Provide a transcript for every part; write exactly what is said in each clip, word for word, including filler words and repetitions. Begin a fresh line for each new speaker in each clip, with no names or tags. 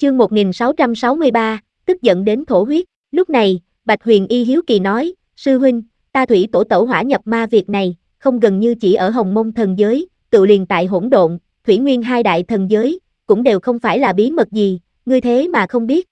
Chương một nghìn sáu trăm sáu mươi ba, tức giận đến thổ huyết. Lúc này, Bạch Huyền Y hiếu kỳ nói, sư huynh, ta thủy tổ tẩu hỏa nhập ma việc này, không gần như chỉ ở Hồng Mông thần giới, tự liền tại hỗn độn, thủy nguyên hai đại thần giới, cũng đều không phải là bí mật gì, ngươi thế mà không biết.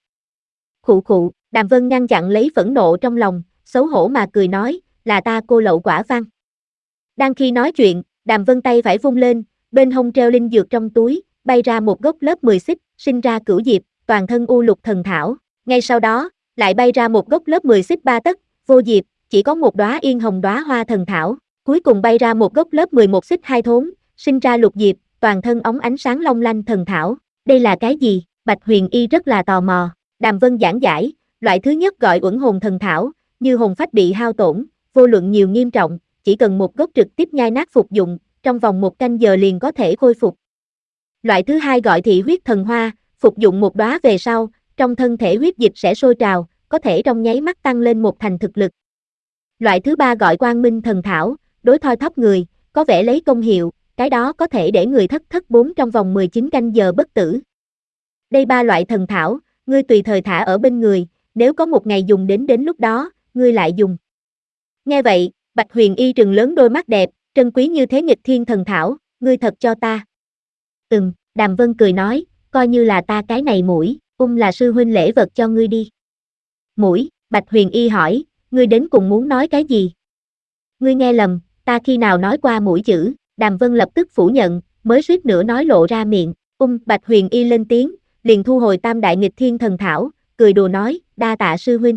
Khụ khụ, Đàm Vân ngăn chặn lấy phẫn nộ trong lòng, xấu hổ mà cười nói, là ta cô lậu quả văn. Đang khi nói chuyện, Đàm Vân tay phải vung lên, bên hông treo linh dược trong túi, bay ra một gốc lớp mười xích, sinh ra cửu diệp, toàn thân u lục thần thảo. Ngay sau đó, lại bay ra một gốc lớp mười xích ba tấc, vô diệp, chỉ có một đóa yên hồng đóa hoa thần thảo. Cuối cùng bay ra một gốc lớp mười một xích hai thốn, sinh ra lục diệp, toàn thân óng ánh sáng long lanh thần thảo. Đây là cái gì? Bạch Huyền Y rất là tò mò. Đàm Vân giảng giải, loại thứ nhất gọi uẩn hồn thần thảo, như hồn phách bị hao tổn, vô luận nhiều nghiêm trọng, chỉ cần một gốc trực tiếp nhai nát phục dụng, trong vòng một canh giờ liền có thể khôi phục. Loại thứ hai gọi thị huyết thần hoa, phục dụng một đóa về sau, trong thân thể huyết dịch sẽ sôi trào, có thể trong nháy mắt tăng lên một thành thực lực. Loại thứ ba gọi quang minh thần thảo, đối thoi thóp người, có vẻ lấy công hiệu, cái đó có thể để người thất thất bốn trong vòng mười chín canh giờ bất tử. Đây ba loại thần thảo, ngươi tùy thời thả ở bên người, nếu có một ngày dùng đến đến lúc đó, ngươi lại dùng. Nghe vậy, Bạch Huyền Y trừng lớn đôi mắt đẹp, trân quý như thế nghịch thiên thần thảo, ngươi thật cho ta. Ừm, Đàm Vân cười nói, coi như là ta cái này mũi, ung là sư huynh lễ vật cho ngươi đi. Mũi, Bạch Huyền Y hỏi, ngươi đến cùng muốn nói cái gì? Ngươi nghe lầm, ta khi nào nói qua mũi chữ, Đàm Vân lập tức phủ nhận, mới suýt nữa nói lộ ra miệng, ung, Bạch Huyền Y lên tiếng, liền thu hồi tam đại nghịch thiên thần thảo, cười đùa nói, đa tạ sư huynh.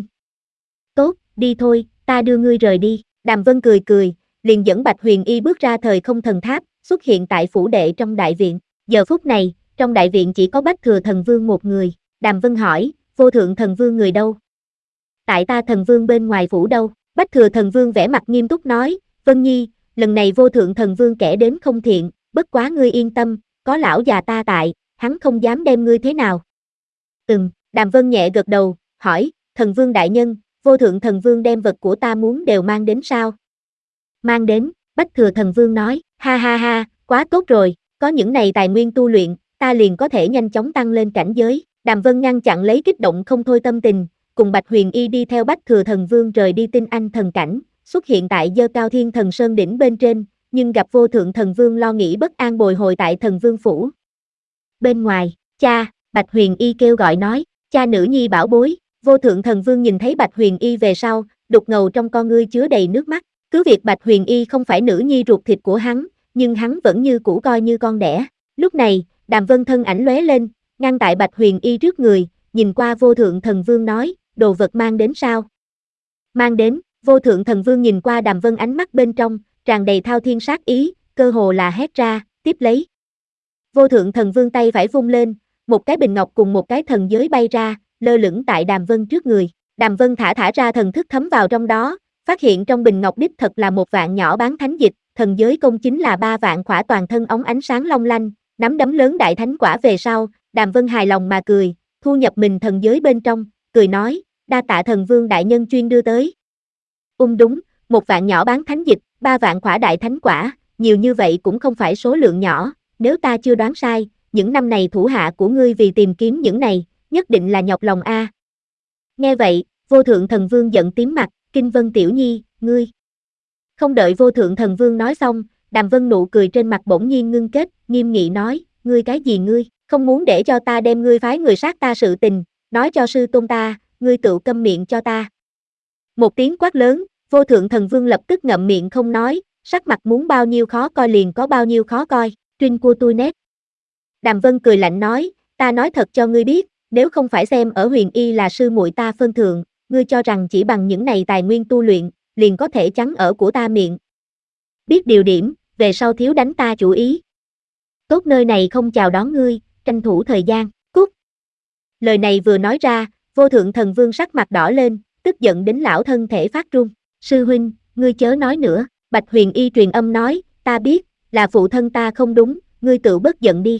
Tốt, đi thôi, ta đưa ngươi rời đi, Đàm Vân cười cười, liền dẫn Bạch Huyền Y bước ra thời không thần tháp, xuất hiện tại phủ đệ trong đại viện. Giờ phút này, trong đại viện chỉ có Bách Thừa Thần Vương một người, Đàm Vân hỏi, vô thượng thần vương người đâu? Tại ta thần vương bên ngoài phủ đâu? Bách Thừa Thần Vương vẻ mặt nghiêm túc nói, Vân Nhi, lần này vô thượng thần vương kẻ đến không thiện, bất quá ngươi yên tâm, có lão già ta tại, hắn không dám đem ngươi thế nào. Ừm, Đàm Vân nhẹ gật đầu, hỏi, thần vương đại nhân, vô thượng thần vương đem vật của ta muốn đều mang đến sao? Mang đến, Bách Thừa Thần Vương nói, ha ha ha, quá tốt rồi, có những này tài nguyên tu luyện, ta liền có thể nhanh chóng tăng lên cảnh giới. Đàm Vân ngăn chặn lấy kích động không thôi tâm tình, cùng Bạch Huyền Y đi theo Bách Thừa Thần Vương rời đi Tinh Anh thần cảnh, xuất hiện tại Dơ Cao Thiên Thần Sơn đỉnh bên trên, nhưng gặp vô thượng thần vương lo nghĩ bất an bồi hồi tại thần vương phủ. Bên ngoài, cha, Bạch Huyền Y kêu gọi nói, cha nữ nhi bảo bối, vô thượng thần vương nhìn thấy Bạch Huyền Y về sau, đục ngầu trong con ngươi chứa đầy nước mắt, cứ việc Bạch Huyền Y không phải nữ nhi ruột thịt của hắn, nhưng hắn vẫn như cũ coi như con đẻ. Lúc này, Đàm Vân thân ảnh lóe lên, ngăn tại Bạch Huyền Y trước người, nhìn qua vô thượng thần vương nói, đồ vật mang đến sao? Mang đến, vô thượng thần vương nhìn qua Đàm Vân ánh mắt bên trong, tràn đầy thao thiên sát ý, cơ hồ là hét ra, tiếp lấy. Vô thượng thần vương tay phải vung lên, một cái bình ngọc cùng một cái thần giới bay ra, lơ lửng tại Đàm Vân trước người. Đàm Vân thả thả ra thần thức thấm vào trong đó, phát hiện trong bình ngọc đích thật là một vạn nhỏ bán thánh dịch, thần giới công chính là ba vạn khỏa toàn thân óng ánh sáng long lanh, nắm đấm lớn đại thánh quả về sau, Đàm Vân hài lòng mà cười, thu nhập mình thần giới bên trong, cười nói, đa tạ thần vương đại nhân chuyên đưa tới. Ung đúng, một vạn nhỏ bán thánh dịch, ba vạn khỏa đại thánh quả, nhiều như vậy cũng không phải số lượng nhỏ, nếu ta chưa đoán sai, những năm này thủ hạ của ngươi vì tìm kiếm những này, nhất định là nhọc lòng a. Nghe vậy, vô thượng thần vương giận tím mặt, Kinh Vân tiểu nhi, ngươi. Không đợi vô thượng thần vương nói xong, Đàm Vân nụ cười trên mặt bỗng nhiên ngưng kết, nghiêm nghị nói, ngươi cái gì ngươi, không muốn để cho ta đem ngươi phái người sát ta sự tình, nói cho sư tôn ta, ngươi tự câm miệng cho ta. Một tiếng quát lớn, vô thượng thần vương lập tức ngậm miệng không nói, sắc mặt muốn bao nhiêu khó coi liền có bao nhiêu khó coi, trinh của tôi nét. Đàm Vân cười lạnh nói, ta nói thật cho ngươi biết, nếu không phải xem ở Huyền Y là sư muội ta phân thượng, ngươi cho rằng chỉ bằng những này tài nguyên tu luyện, liền có thể chắn ở của ta miệng. Biết điều điểm, về sau thiếu đánh ta chủ ý. Tốt nơi này không chào đón ngươi, tranh thủ thời gian, cút. Lời này vừa nói ra, vô thượng thần vương sắc mặt đỏ lên, tức giận đến lão thân thể phát run. Sư huynh, ngươi chớ nói nữa, Bạch Huyền Y truyền âm nói, ta biết, là phụ thân ta không đúng, ngươi tự bất giận đi.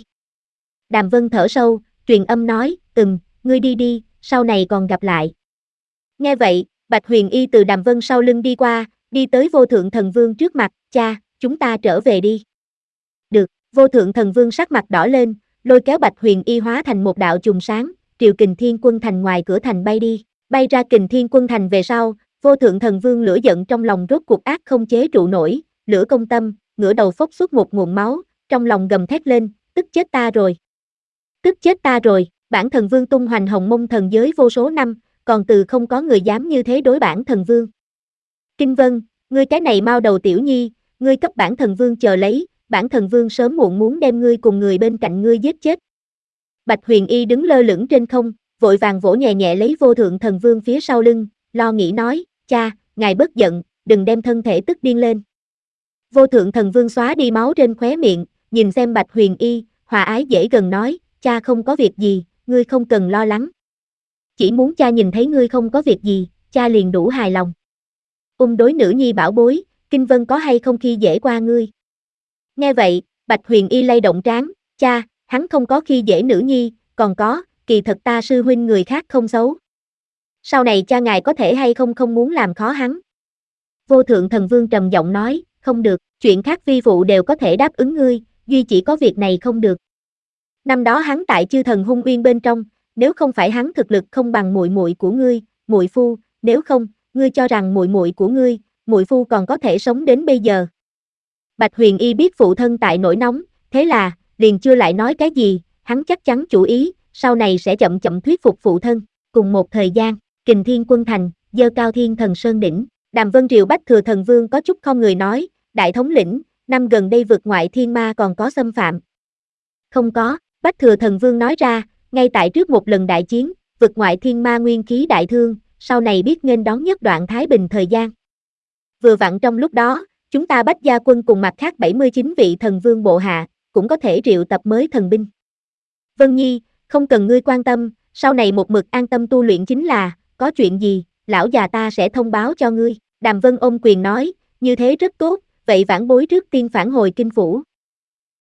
Đàm Vân thở sâu, truyền âm nói, ừm, ngươi đi đi, sau này còn gặp lại. Nghe vậy, Bạch Huyền Y từ Đàm Vân sau lưng đi qua, đi tới vô thượng thần vương trước mặt, cha, chúng ta trở về đi. Được, vô thượng thần vương sắc mặt đỏ lên, lôi kéo Bạch Huyền Y hóa thành một đạo chùm sáng, triều Kình Thiên Quân Thành ngoài cửa thành bay đi. Bay ra Kình Thiên Quân Thành về sau, Vô Thượng Thần Vương lửa giận trong lòng rốt cuộc ác không chế trụ nổi, lửa công tâm, ngửa đầu phốc xuất một nguồn máu, trong lòng gầm thét lên, tức chết ta rồi. Tức chết ta rồi, bản thần vương tung hoành hồng mông thần giới vô số năm, còn từ không có người dám như thế đối bản thần vương. Kinh Vân, ngươi cái này mau đầu tiểu nhi, ngươi cấp bản thần vương chờ lấy, bản thần vương sớm muộn muốn đem ngươi cùng người bên cạnh ngươi giết chết. Bạch Huyền Y đứng lơ lửng trên không, vội vàng vỗ nhẹ nhẹ lấy Vô Thượng Thần Vương phía sau lưng, lo nghĩ nói, cha, ngài bất giận, đừng đem thân thể tức điên lên. Vô Thượng Thần Vương xóa đi máu trên khóe miệng, nhìn xem Bạch Huyền Y, hòa ái dễ gần nói, cha không có việc gì, ngươi không cần lo lắng. Chỉ muốn cha nhìn thấy ngươi không có việc gì, cha liền đủ hài lòng. Ung đối nữ nhi bảo bối, Kinh Vân có hay không khi dễ qua ngươi? Nghe vậy, Bạch Huyền Y lay động trán, cha, hắn không có khi dễ nữ nhi, còn có, kỳ thật ta sư huynh người khác không xấu. Sau này cha ngài có thể hay không không muốn làm khó hắn? Vô Thượng Thần Vương trầm giọng nói, không được, chuyện khác vi phụ đều có thể đáp ứng ngươi, duy chỉ có việc này không được. Năm đó hắn tại Chư Thần Hung Uyên bên trong, nếu không phải hắn thực lực không bằng muội muội của ngươi, muội phu, nếu không, ngươi cho rằng muội muội của ngươi, muội phu còn có thể sống đến bây giờ. Bạch Huyền Y biết phụ thân tại nổi nóng, thế là, liền chưa lại nói cái gì, hắn chắc chắn chủ ý, sau này sẽ chậm chậm thuyết phục phụ thân. Cùng một thời gian, Kình Thiên Quân Thành, dơ cao Thiên Thần Sơn đỉnh, Đàm Vân Triều Bách Thừa Thần Vương có chút không người nói, đại thống lĩnh, năm gần đây vực ngoại thiên ma còn có xâm phạm. Không có, Bách Thừa Thần Vương nói ra, ngay tại trước một lần đại chiến, vực ngoại thiên ma nguyên khí đại thương, sau này biết nghênh đón nhất đoạn thái bình thời gian. Vừa vặn trong lúc đó, chúng ta Bách Gia quân cùng mặt khác bảy mươi chín vị thần vương bộ hạ, cũng có thể triệu tập mới thần binh. Vân Nhi, không cần ngươi quan tâm, sau này một mực an tâm tu luyện chính là, có chuyện gì, lão già ta sẽ thông báo cho ngươi. Đàm Vân ôm quyền nói, như thế rất tốt, vậy vãn bối trước tiên phản hồi kinh phủ.